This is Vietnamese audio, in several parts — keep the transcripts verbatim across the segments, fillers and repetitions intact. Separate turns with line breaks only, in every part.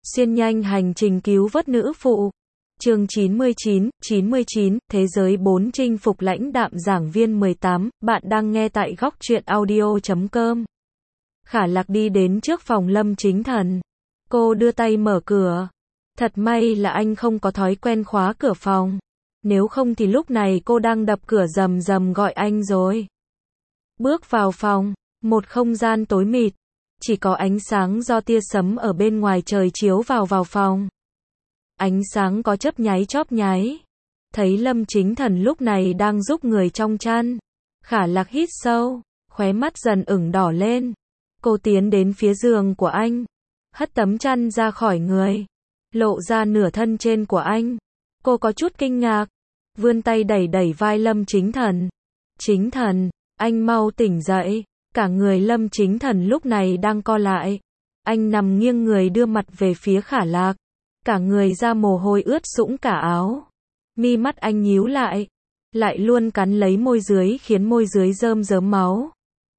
Xuyên nhanh hành trình cứu vớt nữ phụ. Chương chín mươi chín, chín mươi chín, Thế giới bốn chinh phục lãnh đạm giảng viên mười tám, bạn đang nghe tại góc truyện audio chấm com. Khả Lạc đi đến trước phòng Lâm Chính Thần. Cô đưa tay mở cửa. Thật may là anh không có thói quen khóa cửa phòng. Nếu không thì lúc này cô đang đập cửa rầm rầm gọi anh rồi. Bước vào phòng, một không gian tối mịt. Chỉ có ánh sáng do tia sấm ở bên ngoài trời chiếu vào vào phòng. Ánh sáng có chớp nháy chóp nháy. Thấy Lâm Chính Thần lúc này đang giúp người trong chăn. Khả Lạc hít sâu, khóe mắt dần ửng đỏ lên. Cô tiến đến phía giường của anh. Hất tấm chăn ra khỏi người. Lộ ra nửa thân trên của anh. Cô có chút kinh ngạc. Vươn tay đẩy đẩy vai Lâm Chính Thần. Chính Thần, anh mau tỉnh dậy. Cả người Lâm Chính Thần lúc này đang co lại. Anh nằm nghiêng người đưa mặt về phía Khả Lạc. Cả người ra mồ hôi ướt sũng cả áo. Mi mắt anh nhíu lại. Lại luôn cắn lấy môi dưới khiến môi dưới rơm rớm máu.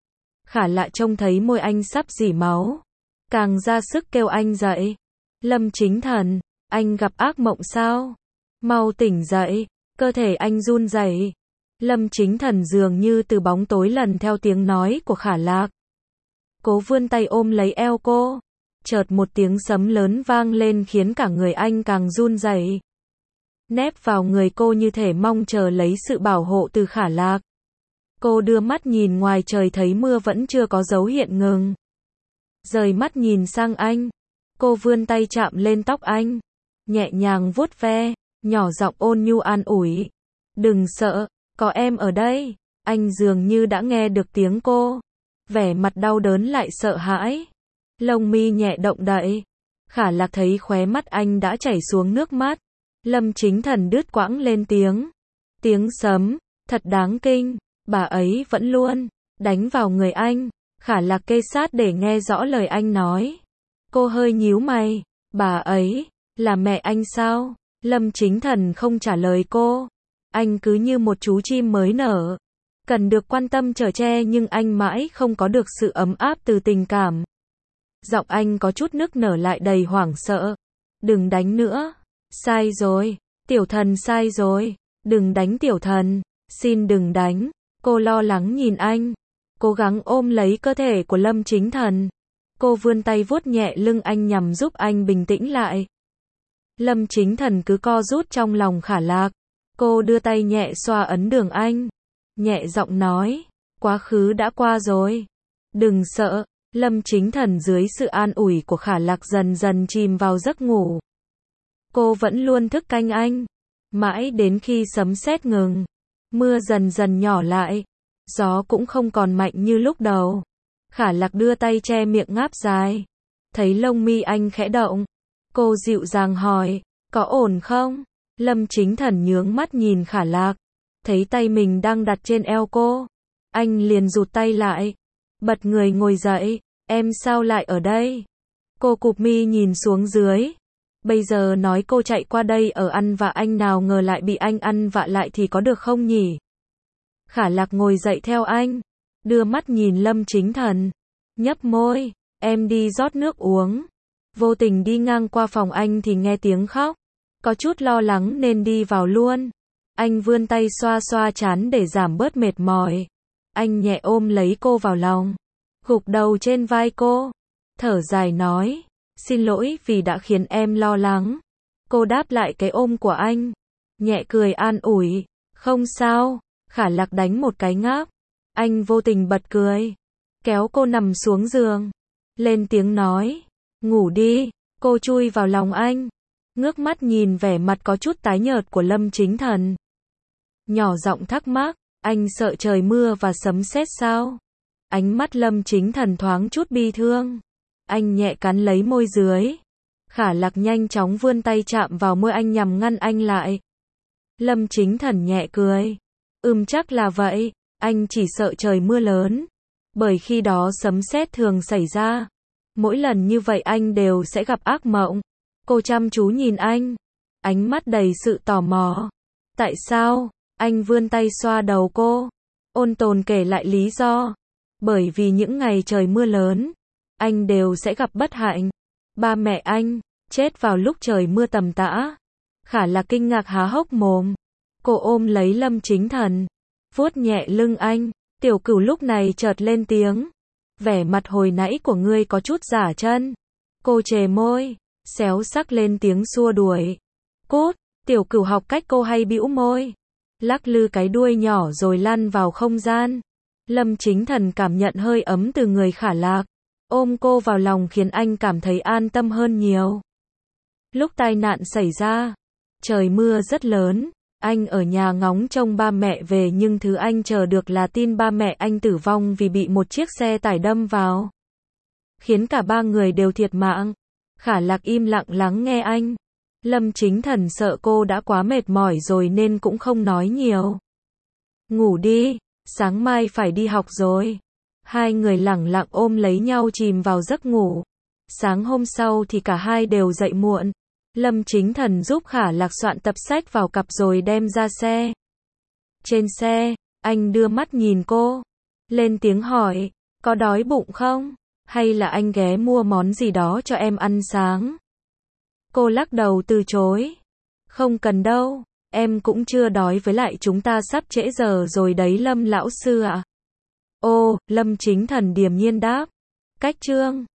Khả Lạc trông thấy môi anh sắp rỉ máu. Càng ra sức kêu anh dậy. Lâm Chính Thần, anh gặp ác mộng sao? Mau tỉnh dậy. Cơ thể anh run rẩy. Lâm Chính Thần dường như từ bóng tối lần theo tiếng nói của Khả Lạc. Cố vươn tay ôm lấy eo cô. Chợt một tiếng sấm lớn vang lên khiến cả người anh càng run rẩy. Nép vào người cô như thể mong chờ lấy sự bảo hộ từ Khả Lạc. Cô đưa mắt nhìn ngoài trời thấy mưa vẫn chưa có dấu hiện ngừng. Rời mắt nhìn sang anh. Cô vươn tay chạm lên tóc anh. Nhẹ nhàng vuốt ve, nhỏ giọng ôn nhu an ủi. Đừng sợ, có em ở đây. Anh dường như đã nghe được tiếng cô. Vẻ mặt đau đớn lại sợ hãi. Lông mi nhẹ động đậy. Khả Lạc thấy khóe mắt anh đã chảy xuống nước mắt. Lâm Chính Thần đứt quãng lên tiếng. Tiếng sấm, thật đáng kinh. Bà ấy vẫn luôn đánh vào người anh. Khả Lạc kê sát để nghe rõ lời anh nói. Cô hơi nhíu mày. Bà ấy, là mẹ anh sao? Lâm Chính Thần không trả lời cô. Anh cứ như một chú chim mới nở. Cần được quan tâm chở che nhưng anh mãi không có được sự ấm áp từ tình cảm. Giọng anh có chút nức nở lại đầy hoảng sợ. Đừng đánh nữa. Sai rồi. Tiểu thần sai rồi. Đừng đánh tiểu thần. Xin đừng đánh. Cô lo lắng nhìn anh. Cố gắng ôm lấy cơ thể của Lâm Chính Thần. Cô vươn tay vuốt nhẹ lưng anh nhằm giúp anh bình tĩnh lại. Lâm Chính Thần cứ co rút trong lòng Khả Lạc. Cô đưa tay nhẹ xoa ấn đường anh. Nhẹ giọng nói. Quá khứ đã qua rồi. Đừng sợ. Lâm Chính Thần dưới sự an ủi của Khả Lạc dần dần chìm vào giấc ngủ. Cô vẫn luôn thức canh anh. Mãi đến khi sấm sét ngừng. Mưa dần dần nhỏ lại. Gió cũng không còn mạnh như lúc đầu. Khả Lạc đưa tay che miệng ngáp dài. Thấy lông mi anh khẽ động. Cô dịu dàng hỏi. Có ổn không? Lâm Chính Thần nhướng mắt nhìn Khả Lạc. Thấy tay mình đang đặt trên eo cô. Anh liền rụt tay lại. Bật người ngồi dậy. Em sao lại ở đây? Cô cụp mi nhìn xuống dưới. Bây giờ nói cô chạy qua đây ở ăn vạ anh nào ngờ lại bị anh ăn vạ lại thì có được không nhỉ? Khả Lạc ngồi dậy theo anh. Đưa mắt nhìn Lâm Chính Thần. Nhấp môi. Em đi rót nước uống. Vô tình đi ngang qua phòng anh thì nghe tiếng khóc. Có chút lo lắng nên đi vào luôn. Anh vươn tay xoa xoa trán để giảm bớt mệt mỏi. Anh nhẹ ôm lấy cô vào lòng. Gục đầu trên vai cô. Thở dài nói. Xin lỗi vì đã khiến em lo lắng. Cô đáp lại cái ôm của anh. Nhẹ cười an ủi. Không sao. Khả Lạc đánh một cái ngáp. Anh vô tình bật cười. Kéo cô nằm xuống giường. Lên tiếng nói. Ngủ đi. Cô chui vào lòng anh. Ngước mắt nhìn vẻ mặt có chút tái nhợt của Lâm Chính Thần. Nhỏ giọng thắc mắc. Anh sợ trời mưa và sấm sét sao? Ánh mắt Lâm Chính Thần thoáng chút bi thương. Anh nhẹ cắn lấy môi dưới. Khả Lạc nhanh chóng vươn tay chạm vào môi anh nhằm ngăn anh lại. Lâm Chính Thần nhẹ cười. Ừm chắc là vậy. Anh chỉ sợ trời mưa lớn. Bởi khi đó sấm sét thường xảy ra. Mỗi lần như vậy anh đều sẽ gặp ác mộng. Cô chăm chú nhìn anh. Ánh mắt đầy sự tò mò. Tại sao? Anh vươn tay xoa đầu cô. Ôn tồn kể lại lý do. Bởi vì những ngày trời mưa lớn, anh đều sẽ gặp bất hạnh. Ba mẹ anh, chết vào lúc trời mưa tầm tã. Khả Lạc kinh ngạc há hốc mồm. Cô ôm lấy Lâm Chính Thần, vuốt nhẹ lưng anh. Tiểu Cửu lúc này chợt lên tiếng. Vẻ mặt hồi nãy của ngươi có chút giả chân. Cô chề môi, xéo sắc lên tiếng xua đuổi. Cút, Tiểu Cửu học cách cô hay bĩu môi, lắc lư cái đuôi nhỏ rồi lăn vào không gian. Lâm Chính Thần cảm nhận hơi ấm từ người Khả Lạc, ôm cô vào lòng khiến anh cảm thấy an tâm hơn nhiều. Lúc tai nạn xảy ra, trời mưa rất lớn, anh ở nhà ngóng trông ba mẹ về nhưng thứ anh chờ được là tin ba mẹ anh tử vong vì bị một chiếc xe tải đâm vào, khiến cả ba người đều thiệt mạng. Khả Lạc im lặng lắng nghe anh. Lâm Chính Thần sợ cô đã quá mệt mỏi rồi nên cũng không nói nhiều. Ngủ đi, sáng mai phải đi học rồi. Hai người lẳng lặng ôm lấy nhau chìm vào giấc ngủ. Sáng hôm sau thì cả hai đều dậy muộn. Lâm Chính Thần giúp Khả Lạc soạn tập sách vào cặp rồi đem ra xe. Trên xe, anh đưa mắt nhìn cô, lên tiếng hỏi, có đói bụng không? Hay là anh ghé mua món gì đó cho em ăn sáng? Cô lắc đầu từ chối. Không cần đâu, em cũng chưa đói, với lại chúng ta sắp trễ giờ rồi đấy Lâm lão sư ạ. Ô, Lâm Chính Thần điềm nhiên đáp. Cách chương